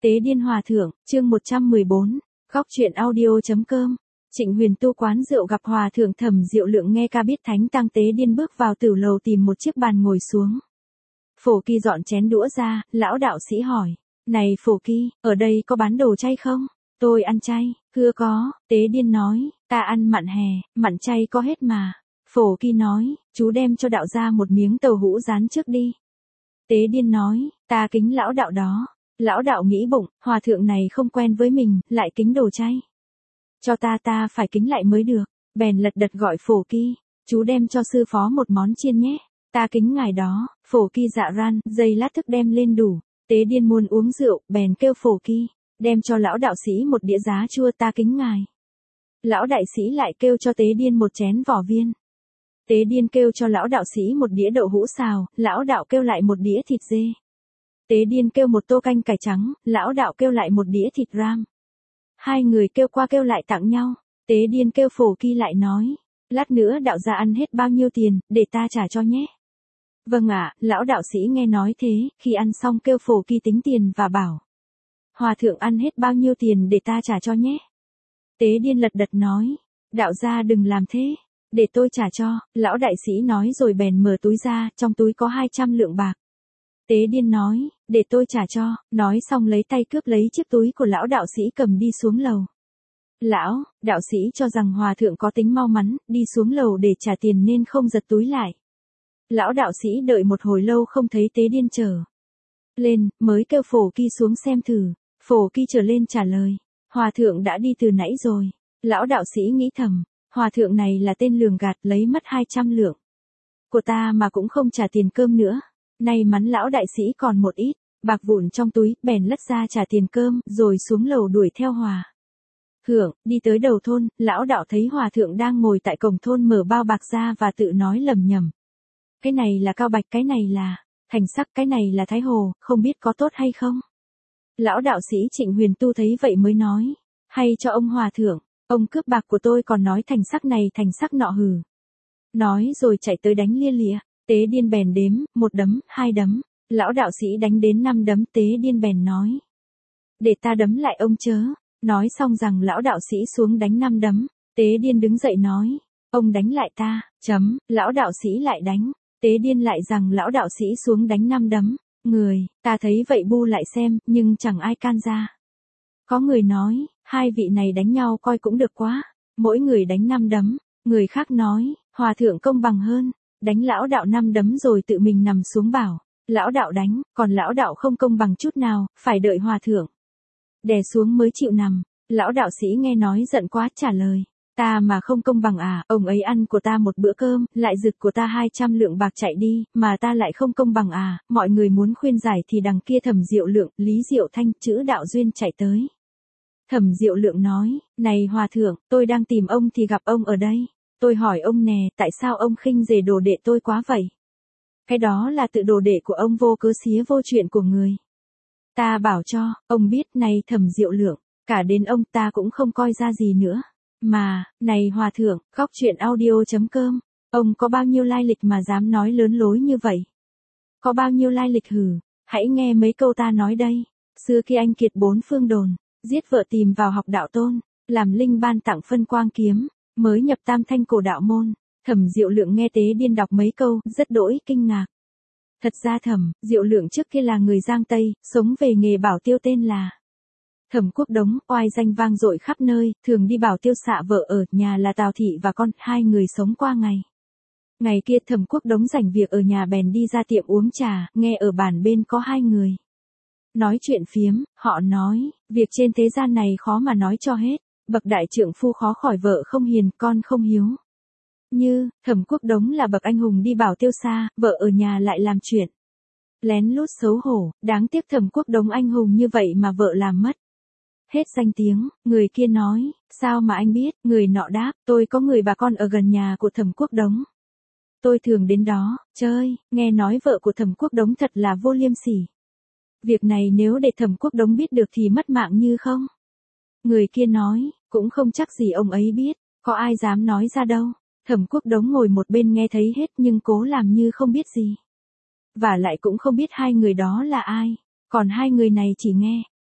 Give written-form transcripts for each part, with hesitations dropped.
Tế điên hòa thượng, chương 114, góc truyện audio.com. Trịnh Huyền tu quán rượu gặp hòa thượng Thẩm Diệu Lượng nghe ca biết thánh tăng Tế điên bước vào tử lầu tìm một chiếc bàn ngồi xuống. Phổ Kỳ dọn chén đũa ra, lão đạo sĩ hỏi, này Phổ Kỳ, ở đây có bán đồ chay không? Tôi ăn chay, thưa có, Tế điên nói, ta ăn mặn hè, mặn chay có hết mà. Phổ Kỳ nói, chú đem cho đạo gia một miếng tàu hũ rán trước đi. Tế điên nói, ta kính lão đạo đó. Lão đạo nghĩ bụng, hòa thượng này không quen với mình, lại kính đồ chay. Cho ta phải kính lại mới được. Bèn lật đật gọi Phổ Kỳ, chú đem cho sư phó một món chiên nhé. Ta kính ngài đó. Phổ Kỳ dạ ran, giây lát thức đem lên đủ. Tế điên muốn uống rượu, bèn kêu Phổ Kỳ, đem cho lão đạo sĩ một đĩa giá chua, ta kính ngài. Lão đại sĩ lại kêu cho Tế điên một chén vỏ viên. Tế điên kêu cho lão đạo sĩ một đĩa đậu hũ xào, lão đạo kêu lại một đĩa thịt dê. Tế điên kêu một tô canh cải trắng, lão đạo kêu lại một đĩa thịt ram. Hai người kêu qua kêu lại tặng nhau. Tế điên kêu Phổ Kỳ lại nói, lát nữa đạo gia ăn hết bao nhiêu tiền, để ta trả cho nhé. Vâng ạ, lão đạo sĩ nghe nói thế, khi ăn xong kêu Phổ Kỳ tính tiền và bảo, hòa thượng ăn hết bao nhiêu tiền để ta trả cho nhé. Tế điên lật đật nói, đạo gia đừng làm thế, để tôi trả cho. Lão đại sĩ nói rồi bèn mở túi ra, trong túi có 200 lượng bạc. Tế điên nói, để tôi trả cho, nói xong lấy tay cướp lấy chiếc túi của lão đạo sĩ cầm đi xuống lầu. Lão, đạo sĩ cho rằng hòa thượng có tính mau mắn, đi xuống lầu để trả tiền nên không giật túi lại. Lão đạo sĩ đợi một hồi lâu không thấy Tế điên trở lên, mới kêu Phổ Kỳ xuống xem thử. Phổ Kỳ trở lên trả lời, hòa thượng đã đi từ nãy rồi. Lão đạo sĩ nghĩ thầm, hòa thượng này là tên lường gạt, lấy mất 200 lượng của ta mà cũng không trả tiền cơm nữa. Nay mắn lão đại sĩ còn một ít bạc vụn trong túi, bèn lất ra trả tiền cơm, rồi xuống lầu đuổi theo hòa thượng. Đi tới đầu thôn, lão đạo thấy hòa thượng đang ngồi tại cổng thôn mở bao bạc ra và tự nói lầm nhầm. Cái này là Cao Bạch, cái này là Thành Sắc, cái này là Thái Hồ, không biết có tốt hay không. Lão đạo sĩ Trịnh Huyền tu thấy vậy mới nói, hay cho ông hòa thượng, ông cướp bạc của tôi còn nói Thành Sắc này Thành Sắc nọ hừ. Nói rồi chạy tới đánh lia lịa. Tế điên bèn đếm, 1 đấm, 2 đấm. Lão đạo sĩ đánh đến 5 đấm. Tế điên bèn nói, để ta đấm lại ông chớ. Nói xong rằng lão đạo sĩ xuống đánh 5 đấm. Tế điên đứng dậy nói, ông đánh lại ta. Lão đạo sĩ lại đánh. Tế điên lại rằng lão đạo sĩ xuống đánh 5 đấm. Ta thấy vậy bu lại xem, nhưng chẳng ai can ra. Có người nói, hai vị này đánh nhau coi cũng được quá, mỗi người đánh 5 đấm. Người khác nói, hòa thượng công bằng hơn, đánh lão đạo 5 đấm rồi tự mình nằm xuống bảo, lão đạo đánh, còn lão đạo không công bằng chút nào, phải đợi hòa thượng đè xuống mới chịu nằm. Lão đạo sĩ nghe nói giận quá trả lời, ta mà không công bằng à, ông ấy ăn của ta một bữa cơm, lại giật của ta 200 lượng bạc chạy đi, mà ta lại không công bằng à. Mọi người muốn khuyên giải thì đằng kia Thẩm Diệu Lượng, Lý Diệu Thanh, chữ Đạo Duyên chạy tới. Thẩm Diệu Lượng nói, này hòa thượng, tôi đang tìm ông thì gặp ông ở đây. Tôi hỏi ông nè, tại sao ông khinh rể đồ đệ tôi quá vậy? Cái đó là tự đồ đệ của ông vô cớ xía vô chuyện của người. Ta bảo cho, ông biết này Thẩm Diệu Lượng, cả đến ông ta cũng không coi ra gì nữa. Mà, này hòa thượng, góc truyện audio.com, ông có bao nhiêu lai lịch mà dám nói lớn lối như vậy? Có bao nhiêu lai lịch hử? Hãy nghe mấy câu ta nói đây. Xưa khi anh kiệt 4 phương đồn, giết vợ tìm vào học đạo tôn, làm linh ban tặng phân quang kiếm, mới nhập tam thanh cổ đạo môn. Thẩm Diệu Lượng nghe Tế điên đọc mấy câu, rất đỗi kinh ngạc. Thật ra Thẩm Diệu Lượng trước kia là người Giang Tây, sống về nghề bảo tiêu tên là Thẩm Quốc Đống, oai danh vang dội khắp nơi, thường đi bảo tiêu xạ vợ ở nhà là Tào Thị và con, hai người sống qua ngày. Ngày kia Thẩm Quốc Đống rảnh việc ở nhà bèn đi ra tiệm uống trà, nghe ở bàn bên có hai người nói chuyện phiếm. Họ nói, việc trên thế gian này khó mà nói cho hết, bậc đại trượng phu khó khỏi vợ không hiền, con không hiếu. Như, Thẩm Quốc Đống là bậc anh hùng đi bảo tiêu xa, vợ ở nhà lại làm chuyện lén lút xấu hổ, đáng tiếc Thẩm Quốc Đống anh hùng như vậy mà vợ làm mất hết danh tiếng. Người kia nói, sao mà anh biết? Người nọ đáp, tôi có người bà con ở gần nhà của Thẩm Quốc Đống, tôi thường đến đó chơi, nghe nói vợ của Thẩm Quốc Đống thật là vô liêm sỉ. Việc này nếu để Thẩm Quốc Đống biết được thì mất mạng như không? Người kia nói, cũng không chắc gì ông ấy biết, có ai dám nói ra đâu. Thẩm Quốc Đống ngồi một bên nghe thấy hết nhưng cố làm như không biết gì. Và lại cũng không biết hai người đó là ai, còn hai người này chỉ nghe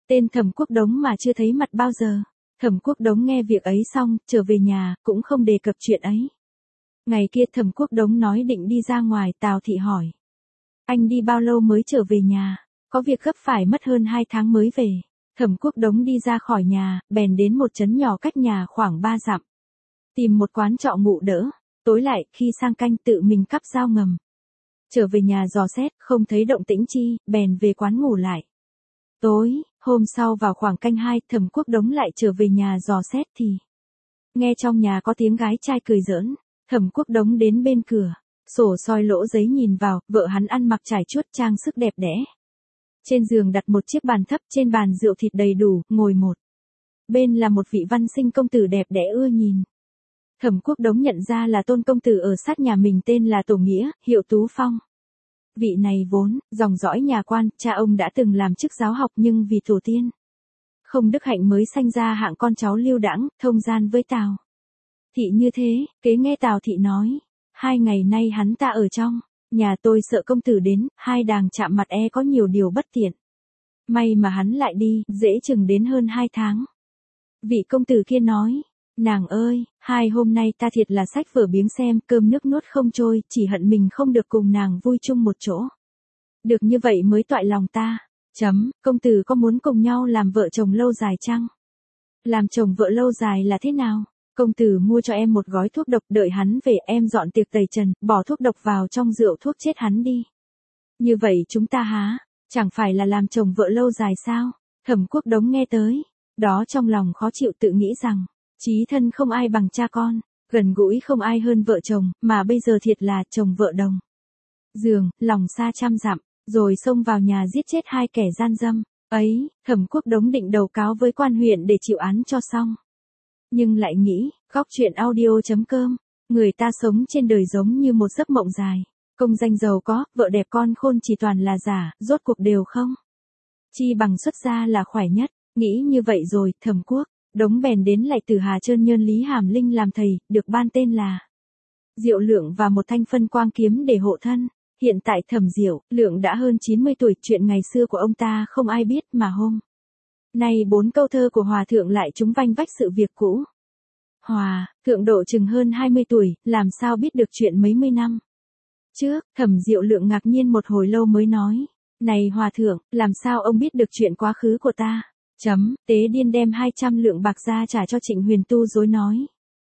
Tên Thẩm Quốc Đống mà chưa thấy mặt bao giờ. Thẩm Quốc Đống nghe việc ấy xong, trở về nhà, cũng không đề cập chuyện ấy. Ngày kia Thẩm Quốc Đống nói định đi ra ngoài, Tào Thị hỏi. Anh đi bao lâu mới trở về nhà? Có việc gấp phải mất hơn 2 tháng mới về. Thẩm Quốc Đống đi ra khỏi nhà, bèn đến một trấn nhỏ cách nhà khoảng 3 dặm. Tìm một quán trọ ngụ đỡ. Tối lại, khi sang canh tự mình cắp dao ngầm. Trở về nhà dò xét, không thấy động tĩnh chi, bèn về quán ngủ lại. Tối, hôm sau vào khoảng canh 2, Thẩm Quốc Đống lại trở về nhà dò xét thì nghe trong nhà có tiếng gái trai cười giỡn. Thẩm Quốc Đống đến bên cửa, sổ soi lỗ giấy nhìn vào, vợ hắn ăn mặc trải chuốt trang sức đẹp đẽ. Trên giường đặt một chiếc bàn thấp, trên bàn rượu thịt đầy đủ, ngồi một bên là một vị văn sinh công tử đẹp đẽ ưa nhìn. Thẩm Quốc Đống nhận ra là tôn công tử ở sát nhà mình, tên là Tổ Nghĩa, hiệu Tú Phong. Vị này vốn dòng dõi nhà quan, cha ông đã từng làm chức giáo học nhưng vì tổ tiên không đức hạnh mới sanh ra hạng con cháu lưu đãng, thông gian với Tào Thị như thế. Kế nghe Tào Thị nói, 2 ngày nay hắn ta ở trong nhà tôi, sợ công tử đến, hai đàng chạm mặt có nhiều điều bất tiện. May mà hắn lại đi, dễ chừng đến hơn 2 tháng. Vị công tử kia nói, nàng ơi, 2 hôm nay ta thiệt là sách vở biếng xem, cơm nước nuốt không trôi, chỉ hận mình không được cùng nàng vui chung một chỗ. Được như vậy mới toại lòng ta. Công tử có muốn cùng nhau làm vợ chồng lâu dài chăng? Làm chồng vợ lâu dài là thế nào? Công tử mua cho em một gói thuốc độc, đợi hắn về em dọn tiệc tẩy trần, bỏ thuốc độc vào trong rượu thuốc chết hắn đi. Như vậy chúng ta há, chẳng phải là làm chồng vợ lâu dài sao? Thẩm Quốc Đống nghe tới, đó trong lòng khó chịu, tự nghĩ rằng, chí thân không ai bằng cha con, gần gũi không ai hơn vợ chồng, mà bây giờ thiệt là chồng vợ đồng giường, lòng xa trăm dặm, rồi xông vào nhà giết chết 2 kẻ gian dâm. Ấy, Thẩm Quốc Đống định đầu cáo với quan huyện để chịu án cho xong. Nhưng lại nghĩ, góc chuyện audio.com, người ta sống trên đời giống như một giấc mộng dài. Công danh giàu có, vợ đẹp con khôn chỉ toàn là giả, rốt cuộc đều không. Chi bằng xuất gia là khỏe nhất. Nghĩ như vậy rồi, Thẩm Quốc Đống bèn đến lại Từ Hà Trơn Nhơn Lý Hàm Linh làm thầy, được ban tên là Diệu Lượng và một thanh phân quang kiếm để hộ thân. Hiện tại Thẩm Diệu Lượng đã hơn 90 tuổi, chuyện ngày xưa của ông ta không ai biết, mà hôm nay 4 câu thơ của Hòa Thượng lại trúng vanh vách sự việc cũ. Hòa Thượng độ chừng hơn 20 tuổi, làm sao biết được chuyện mấy mươi năm trước? Thẩm Diệu Lượng ngạc nhiên một hồi lâu mới nói, này Hòa Thượng, làm sao ông biết được chuyện quá khứ của ta? Tế Điên đem 200 lượng bạc ra trả cho Trịnh Huyền Tu dối nói,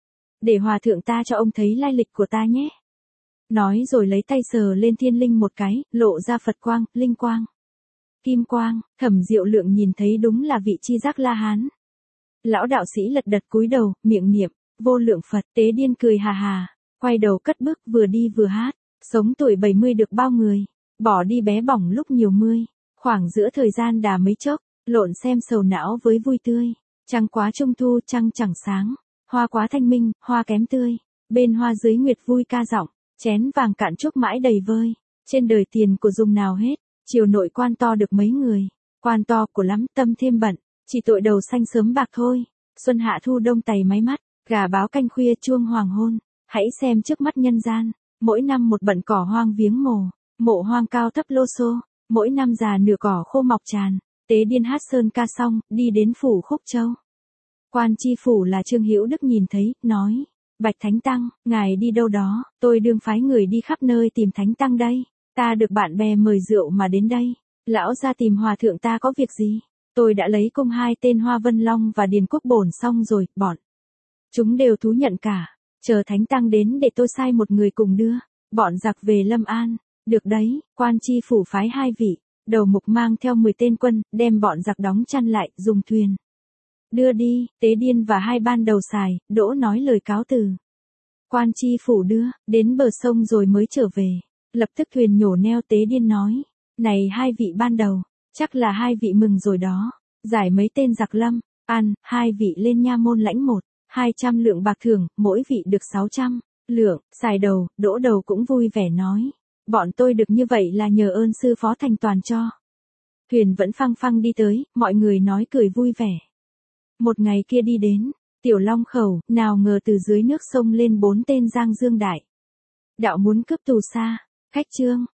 để Hòa Thượng ta cho ông thấy lai lịch của ta nhé. Nói rồi lấy tay sờ lên thiên linh một cái, lộ ra Phật quang, linh quang, kim quang. Thẩm Diệu Lượng nhìn thấy đúng là vị Chi Giác La Hán. Lão đạo sĩ lật đật cúi đầu, miệng niệm vô lượng Phật. Tế Điên cười hà hà, quay đầu cất bước, vừa đi vừa hát, sống tuổi 70 được bao người, bỏ đi bé bỏng lúc nhiều mươi, khoảng giữa thời gian đà mấy chốc, lộn xem sầu não với vui tươi. Trăng quá trung thu, trăng chẳng sáng, hoa quá thanh minh, hoa kém tươi, bên hoa dưới nguyệt vui ca giọng, chén vàng cạn chúc mãi đầy vơi. Trên đời tiền của dùng nào hết, chiều nội quan to được mấy người, quan to của lắm tâm thêm bận, chỉ tội đầu xanh sớm bạc thôi. Xuân hạ thu đông tày máy mắt, gà báo canh khuya chuông hoàng hôn. Hãy xem trước mắt nhân gian, mỗi năm một bận cỏ hoang viếng mộ hoang cao thấp lô xô, mỗi năm già nửa cỏ khô mọc tràn. Tế Điên hát sơn ca xong, đi đến phủ Khúc Châu. Quan tri phủ là Trương Hữu Đức nhìn thấy, nói, Bạch Thánh Tăng, ngài đi đâu đó? Tôi đương phái người đi khắp nơi tìm Thánh Tăng đây. Ta được bạn bè mời rượu mà đến đây. Lão ra tìm Hòa Thượng ta có việc gì? Tôi đã lấy cung 2 tên Hoa Vân Long và Điền Quốc Bổn xong rồi, bọn chúng đều thú nhận cả. Chờ Thánh Tăng đến để tôi sai một người cùng đưa bọn giặc về Lâm An. Được đấy, quan tri phủ phái 2 vị đầu mục mang theo 10 tên quân, đem bọn giặc đóng chăn lại, dùng thuyền đưa đi. Tế Điên và 2 ban đầu xài, đỗ nói lời cáo từ. Quan tri phủ đưa đến bờ sông rồi mới trở về. Lập tức thuyền nhổ neo. Tế Điên nói, này 2 vị ban đầu, chắc là 2 vị mừng rồi đó. Giải mấy tên giặc Lâm An, 2 vị lên nha môn lãnh 200 lượng bạc thưởng, mỗi vị được 600 lượng. Xài đầu, đỗ đầu cũng vui vẻ nói, bọn tôi được như vậy là nhờ ơn sư phó thành toàn cho. Thuyền vẫn phăng phăng đi tới, mọi người nói cười vui vẻ. Một ngày kia đi đến Tiểu Long Khẩu, nào ngờ từ dưới nước sông lên 4 tên Giang Dương Đại đạo muốn cướp tù xa. Khách Trương